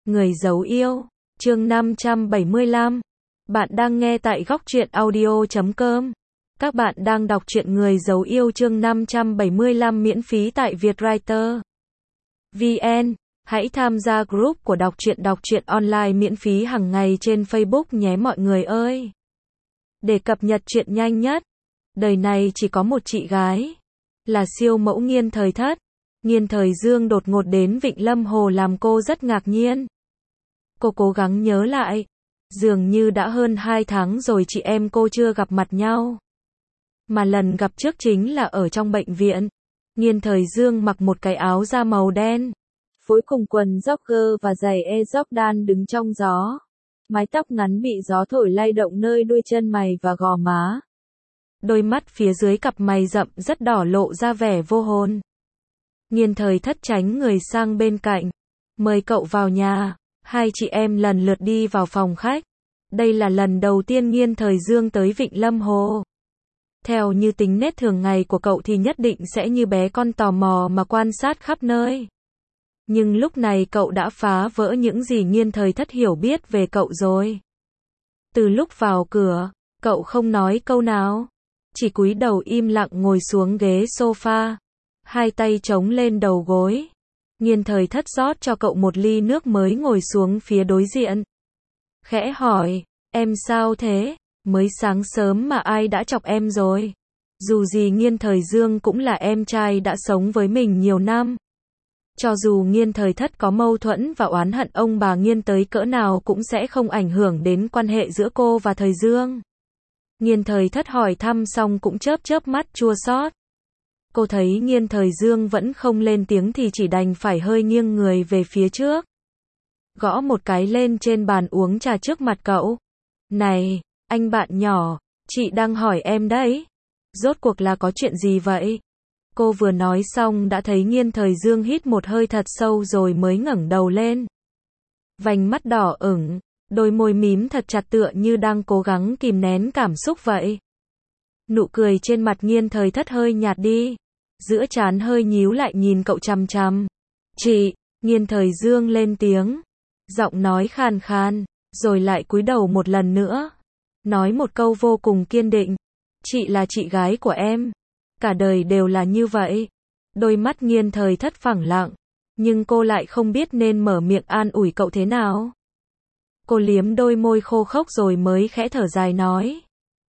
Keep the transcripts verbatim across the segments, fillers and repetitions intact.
Người giấu yêu, chương năm trăm bảy mươi lăm. Bạn đang nghe tại góc truyện audio chấm com. Các bạn đang đọc truyện Người giấu yêu chương năm trăm bảy mươi lăm miễn phí tại Vietwriter vê en. Hãy tham gia group của đọc truyện đọc truyện online miễn phí hàng ngày trên Facebook nhé mọi người ơi. Để cập nhật truyện nhanh nhất, đời này chỉ có một chị gái, là siêu mẫu Nghiên Thời Thất. Nghiên Thời Dương đột ngột đến Vịnh Lâm Hồ làm cô rất ngạc nhiên. Cô cố gắng nhớ lại, dường như đã hơn hai tháng rồi chị em cô chưa gặp mặt nhau. Mà lần gặp trước chính là ở trong bệnh viện. Nghiên Thời Dương mặc một cái áo da màu đen, phối cùng quần jogger và giày e Jordan đứng trong gió. Mái tóc ngắn bị gió thổi lay động nơi đuôi chân mày và gò má. Đôi mắt phía dưới cặp mày rậm rất đỏ lộ ra vẻ vô hồn. Nghiên Thời Thất tránh người sang bên cạnh, mời cậu vào nhà. Hai chị em lần lượt đi vào phòng khách. Đây là lần đầu tiên Nghiên Thời Dương tới Vịnh Lâm Hồ. Theo như tính nết thường ngày của cậu thì nhất định sẽ như bé con tò mò mà quan sát khắp nơi. Nhưng lúc này cậu đã phá vỡ những gì Nghiên Thời Thất hiểu biết về cậu rồi. Từ lúc vào cửa, cậu không nói câu nào, chỉ cúi đầu im lặng ngồi xuống ghế sofa, hai tay chống lên đầu gối. Nghiên Thời Thất rót cho cậu một ly nước mới ngồi xuống phía đối diện. Khẽ hỏi, em sao thế? Mới sáng sớm mà ai đã chọc em rồi? Dù gì Nghiên Thời Dương cũng là em trai đã sống với mình nhiều năm. Cho dù Nghiên Thời Thất có mâu thuẫn và oán hận ông bà Nghiên tới cỡ nào cũng sẽ không ảnh hưởng đến quan hệ giữa cô và Thời Dương. Nghiên Thời Thất hỏi thăm xong cũng chớp chớp mắt chua xót. Cô thấy Nghiên Thời Dương vẫn không lên tiếng thì chỉ đành phải hơi nghiêng người về phía trước, gõ một cái lên trên bàn uống trà trước mặt cậu. Này, anh bạn nhỏ, chị đang hỏi em đấy. Rốt cuộc là có chuyện gì vậy? Cô vừa nói xong đã thấy Nghiên Thời Dương hít một hơi thật sâu rồi mới ngẩng đầu lên. Vành mắt đỏ ửng, đôi môi mím thật chặt tựa như đang cố gắng kìm nén cảm xúc vậy. Nụ cười trên mặt Nghiên Thời Thất hơi nhạt đi, giữa trán hơi nhíu lại nhìn cậu chằm chằm. Chị, Nghiên Thời Dương lên tiếng, giọng nói khàn khàn, rồi lại cúi đầu một lần nữa, nói một câu vô cùng kiên định. Chị là chị gái của em, cả đời đều là như vậy. Đôi mắt Nghiên Thời Thất phẳng lặng, nhưng cô lại không biết nên mở miệng an ủi cậu thế nào. Cô liếm đôi môi khô khốc rồi mới khẽ thở dài nói.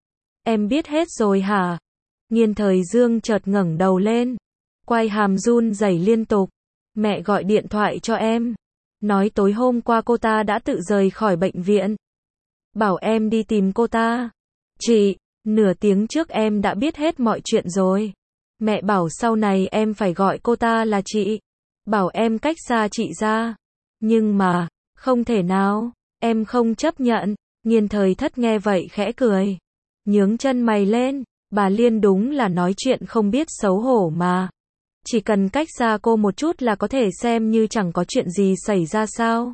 Em biết hết rồi hả? Nghiên Thời Dương chợt ngẩng đầu lên, quai hàm run rẩy liên tục. Mẹ gọi điện thoại cho em, nói tối hôm qua cô ta đã tự rời khỏi bệnh viện, bảo em đi tìm cô ta. Chị, nửa tiếng trước em đã biết hết mọi chuyện rồi. Mẹ bảo sau này em phải gọi cô ta là chị, bảo em cách xa chị ra. Nhưng mà, không thể nào, em không chấp nhận. Nghiên Thời Thất nghe vậy khẽ cười, nhướng chân mày lên. Bà Liên đúng là nói chuyện không biết xấu hổ mà. Chỉ cần cách xa cô một chút là có thể xem như chẳng có chuyện gì xảy ra sao?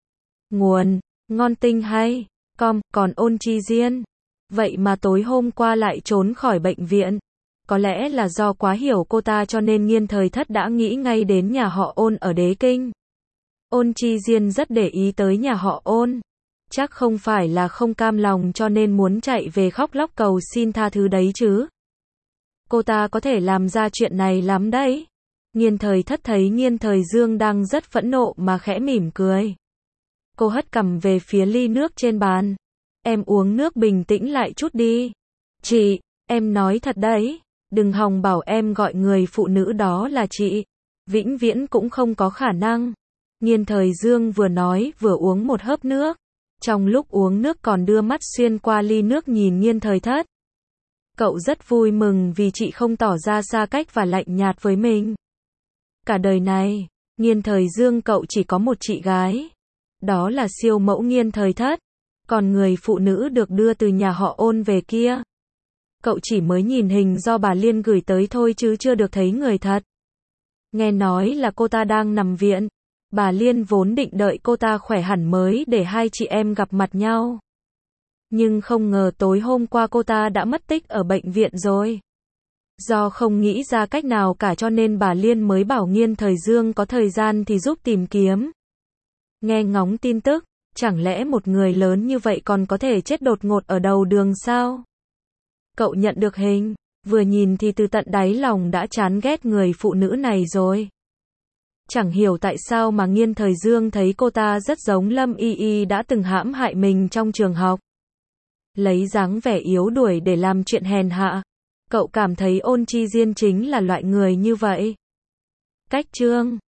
Nguồn, ngon tinh hay, com, còn Ôn Chi Diên. Vậy mà tối hôm qua lại trốn khỏi bệnh viện. Có lẽ là do quá hiểu cô ta cho nên Nghiên Thời Thất đã nghĩ ngay đến nhà họ Ôn ở Đế Kinh. Ôn Chi Diên rất để ý tới nhà họ Ôn. Chắc không phải là không cam lòng cho nên muốn chạy về khóc lóc cầu xin tha thứ đấy chứ. Cô ta có thể làm ra chuyện này lắm đấy. Nghiên Thời Thất thấy Nghiên Thời Dương đang rất phẫn nộ mà khẽ mỉm cười. Cô hất cằm về phía ly nước trên bàn. Em uống nước bình tĩnh lại chút đi. Chị, em nói thật đấy. Đừng hòng bảo em gọi người phụ nữ đó là chị. Vĩnh viễn cũng không có khả năng. Nghiên Thời Dương vừa nói vừa uống một hớp nước. Trong lúc uống nước còn đưa mắt xuyên qua ly nước nhìn Nghiên Thời Thất. Cậu rất vui mừng vì chị không tỏ ra xa cách và lạnh nhạt với mình. Cả đời này, Nghiên Thời Dương cậu chỉ có một chị gái. Đó là siêu mẫu Nghiên Thời Thất. Còn người phụ nữ được đưa từ nhà họ Ôn về kia, cậu chỉ mới nhìn hình do bà Liên gửi tới thôi chứ chưa được thấy người thật. Nghe nói là cô ta đang nằm viện. Bà Liên vốn định đợi cô ta khỏe hẳn mới để hai chị em gặp mặt nhau. Nhưng không ngờ tối hôm qua cô ta đã mất tích ở bệnh viện rồi. Do không nghĩ ra cách nào cả cho nên bà Liên mới bảo Nghiên Thời Dương có thời gian thì giúp tìm kiếm. Nghe ngóng tin tức, chẳng lẽ một người lớn như vậy còn có thể chết đột ngột ở đầu đường sao? Cậu nhận được hình, vừa nhìn thì từ tận đáy lòng đã chán ghét người phụ nữ này rồi. Chẳng hiểu tại sao mà Nghiên Thời Dương thấy cô ta rất giống Lâm Y Y đã từng hãm hại mình trong trường học. Lấy dáng vẻ yếu đuối để làm chuyện hèn hạ. Cậu cảm thấy Ôn Chi Diên chính là loại người như vậy. Cách chương